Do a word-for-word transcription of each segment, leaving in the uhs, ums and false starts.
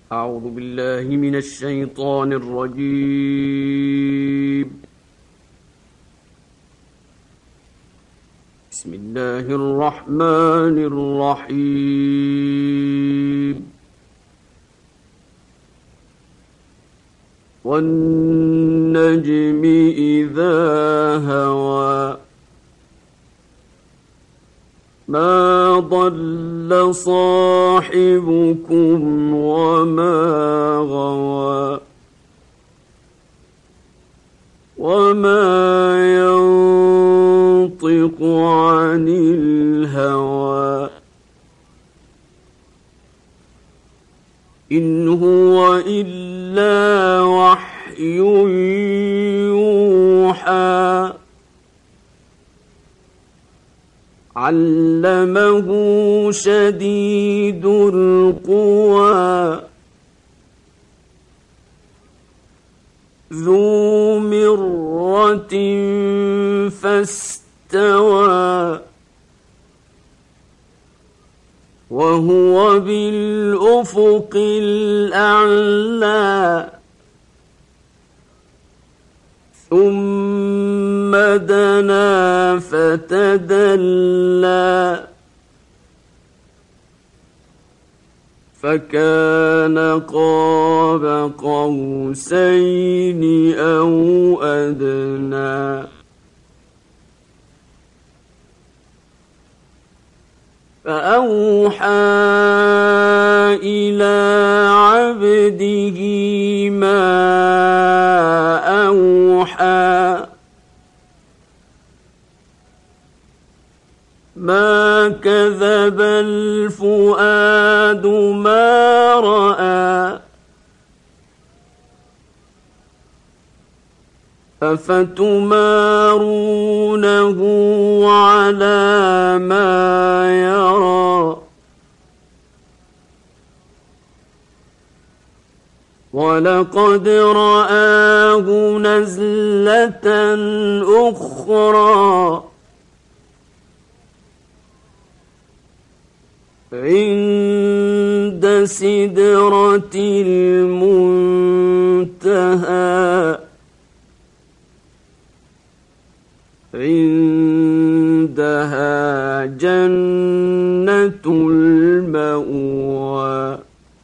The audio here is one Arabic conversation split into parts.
أعوذ بالله من الشيطان الرجيم. بسم الله الرحمن الرحيم. والنجم إذا هوى ما ضل صاحبكم وما غوى وما ينطق عن الهوى إن هو إلا وحي يوحى علمه شديد القوى ذو مرة فاستوى وهو بالأفق الأعلى ثم دنا فتدلى فكان قاب قوسين أو أدنى فأوحى إلى عبده ما أوحى ما كذب الفؤاد ما رأى أفتمارونه على ما يرى ولقد رآه نزلة أخرى عند سدرة المنتهى عندها جنة المأوى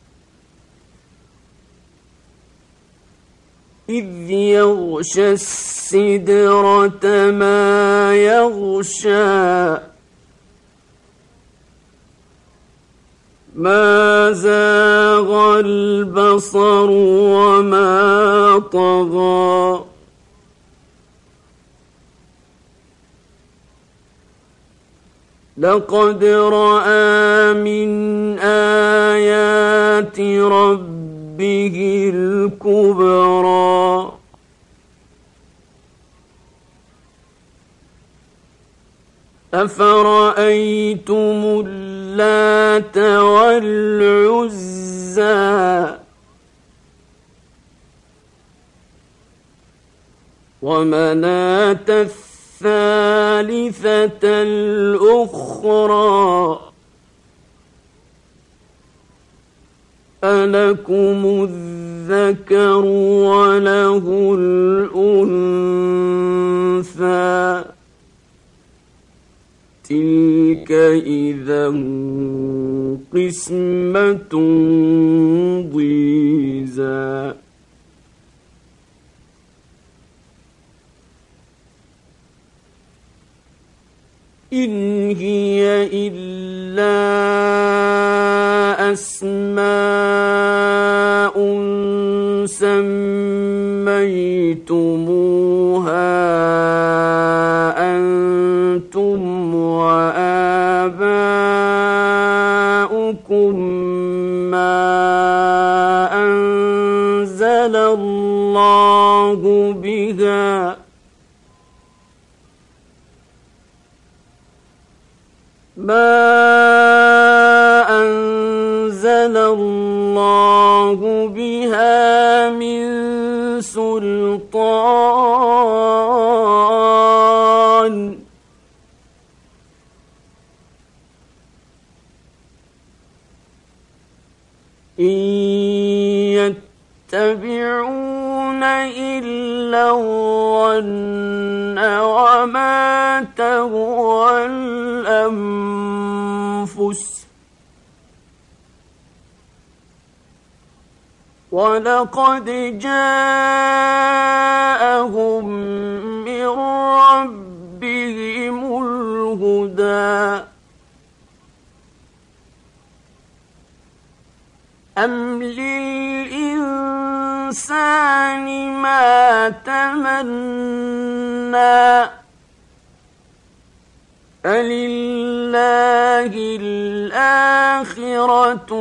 إذ يغشى السدرة ما يغشى ما زاغ البصر وما طغى لقد رأى من آيات ربه الكبرى أفرأيتم اللات والعزى ومناة الثالثة الأخرى ألكم الذكر وله الأنثى تلك إذا قسمة ضيزى إن هي إلا أسماء سميتموها أنتم وآباؤكم ما أنزل الله بها ما أنزل الله بها من سلطان إن يتبعون إلا الظن وما تهوى الأنفس ولقد جاءهم من ربهم الهدى أم للإنسان ما تمنى فلله الآخرة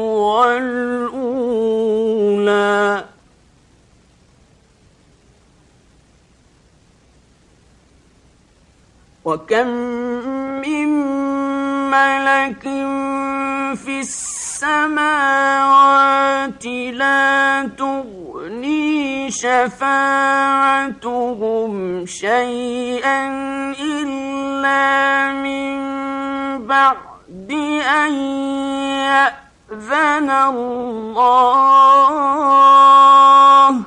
والأولى وكم من ملك في السماوات لا تغني شفاعتهم شيئا إلا من بعد أن يأذن الله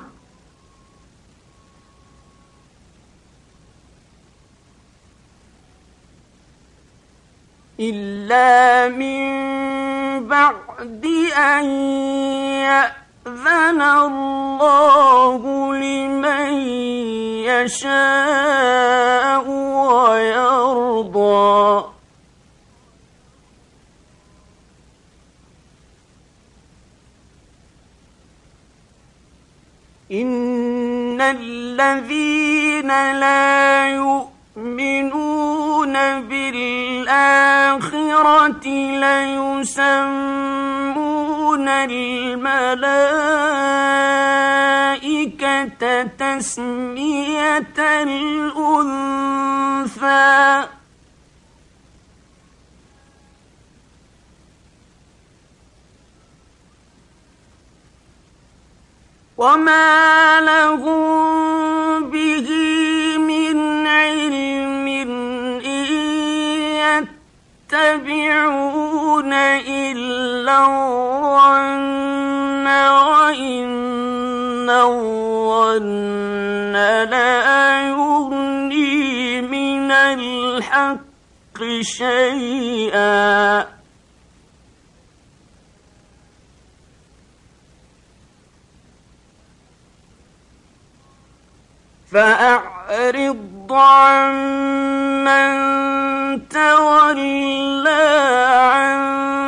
إلا من بعد أن يأذن الله لمن يشاء ويرضى إن الذين لا يؤمنون بالآخرة ليسمون الملائكة تسمية الأنثى وما لهم به من علم إن يتبعون إلا الظن وإن الظن لا يغني من الحق شيئا فأعرض عن من تولى عن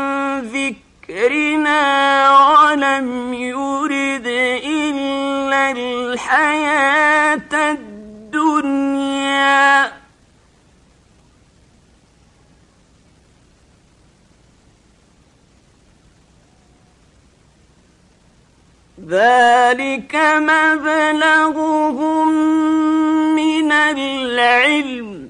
ذكرنا ولم يرد إلا الحياة الدنيا ذلك مبلغهم من العلم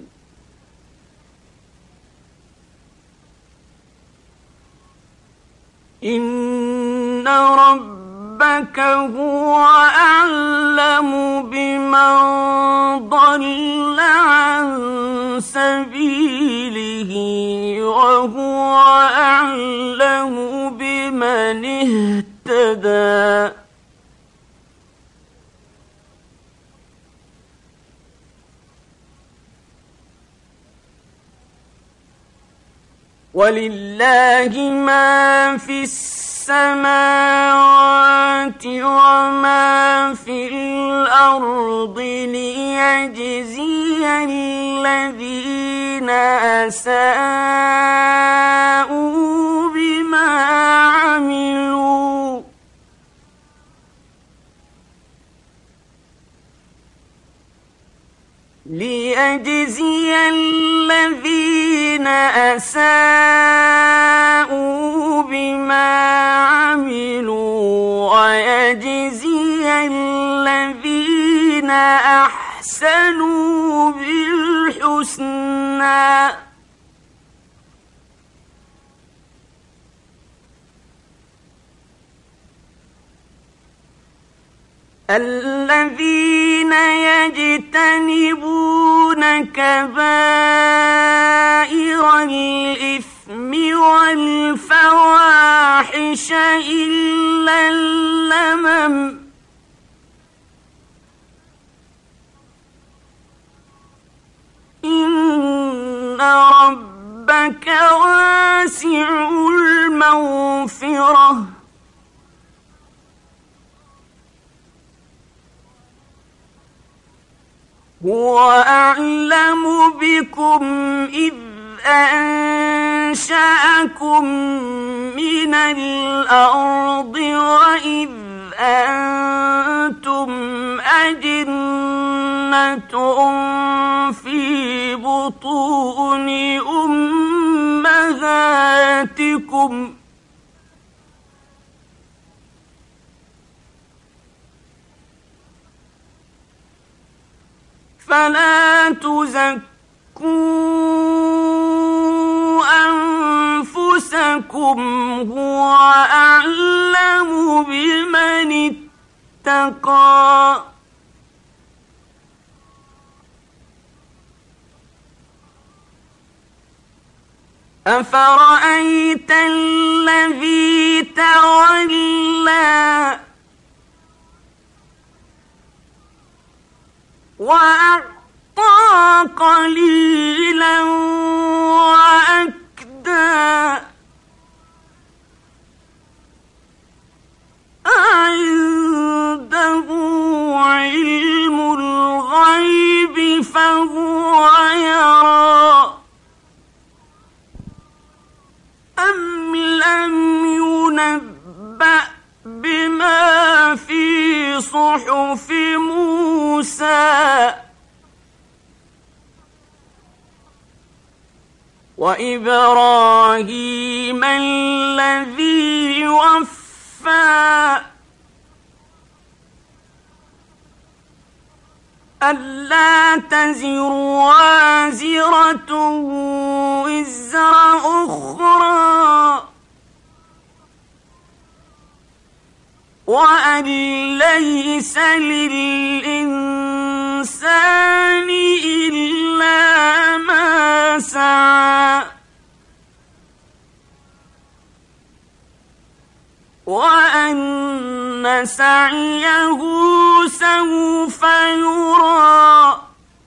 إن ربك هو أعلم بمن ضل عن سبيله وهو أعلم بمن اهتدى ولله ما في السماوات وما في الأرض ليجزي الذين أساءوا بما عملوا ليجزي الذين أساءوا بما عملوا ويجزي الذين أحسنوا بالحسنى الذين يجتنبون كبائر الإثم والفواحش إلا اللمم إن ربك واسع المغفرة هو أعلم بكم إذ أنشأكم من الأرض وإذ أنتم أجنة في بطون أمهاتكم فلا تزكوا أنفسكم هو أعلم بمن اتقى أفرأيت الذي تولى وأعطى قليلا وأكدى أعنده علم الغيب فهو يرى أم لم ينبأ بما في صحف موسى وإبراهيم الذي وفى ألا تزر وازرة وزر أخرى وأن ليس للإنسان إلا ما سعى وأن سعيه سوف يرى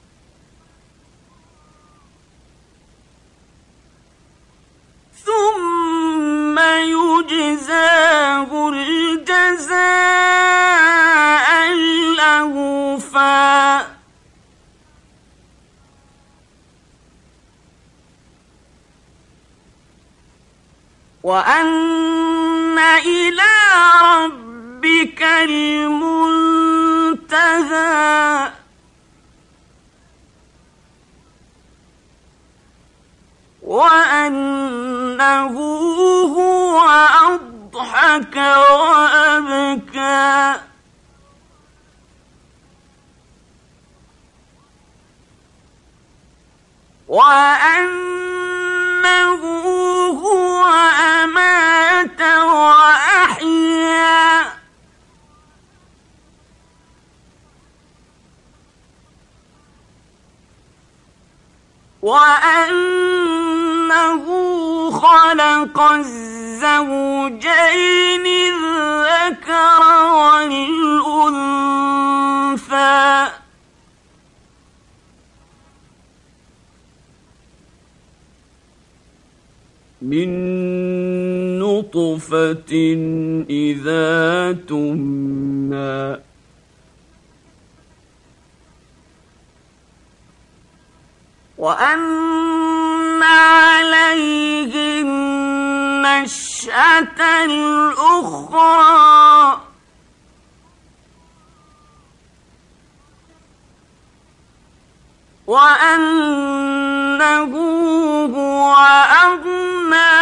ثم يجزاه الجزاء الأوفى وأن إلى ربك المنتهى وأنه هو أضحك وأبكى وأنه هو أمات وأحيا وأنه خلق الزوجين الذكر والأنثى من نطفة إذا تمنى وأن عليه النشأة الأخرى وأنه هو أغنى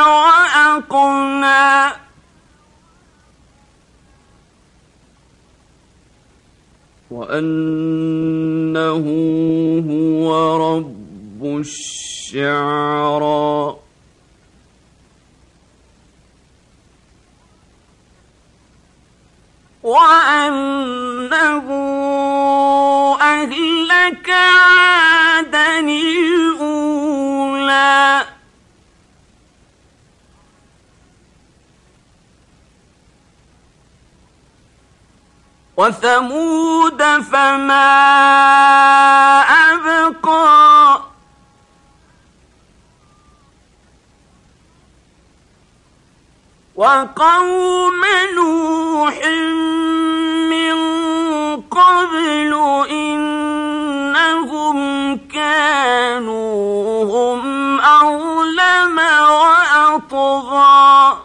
وأقنى وأنه هو رب الشعرى وأنه أهلك عادا الأولى وثمود فما أبقى وقوم نوح من قبل إنهم كانوا هم أظلم وأطغى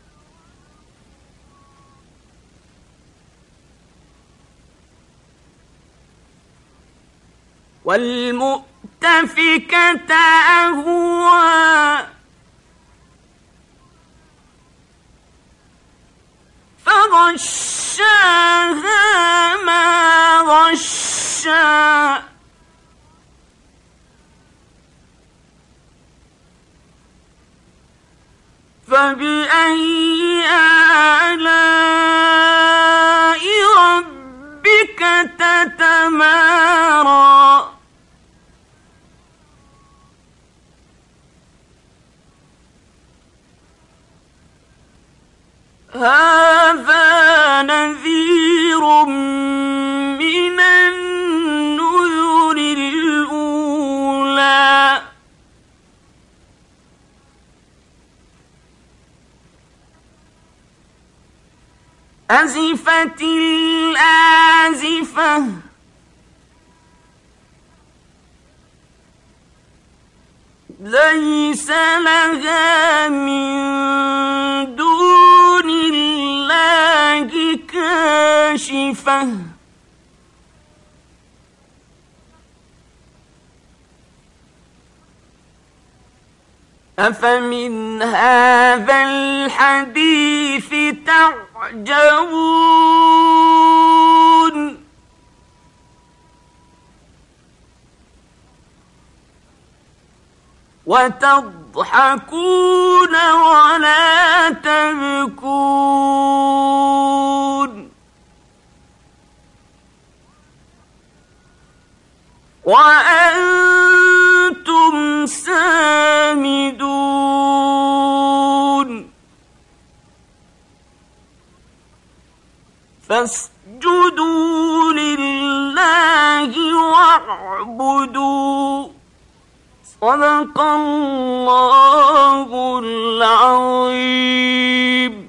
والمؤتفكة أهوى فغشاها ما غشا فبأي آلاء ربك تتمارى هذا نذير من النذر الأولى أزفت الآزفة ليس لها من دون الله كاشفة أفمن هذا الحديث تعجبون وتضحكون ولا تبكون وأنتم سامدون فاسجدوا لله واعبدوا صدق الله العظيم.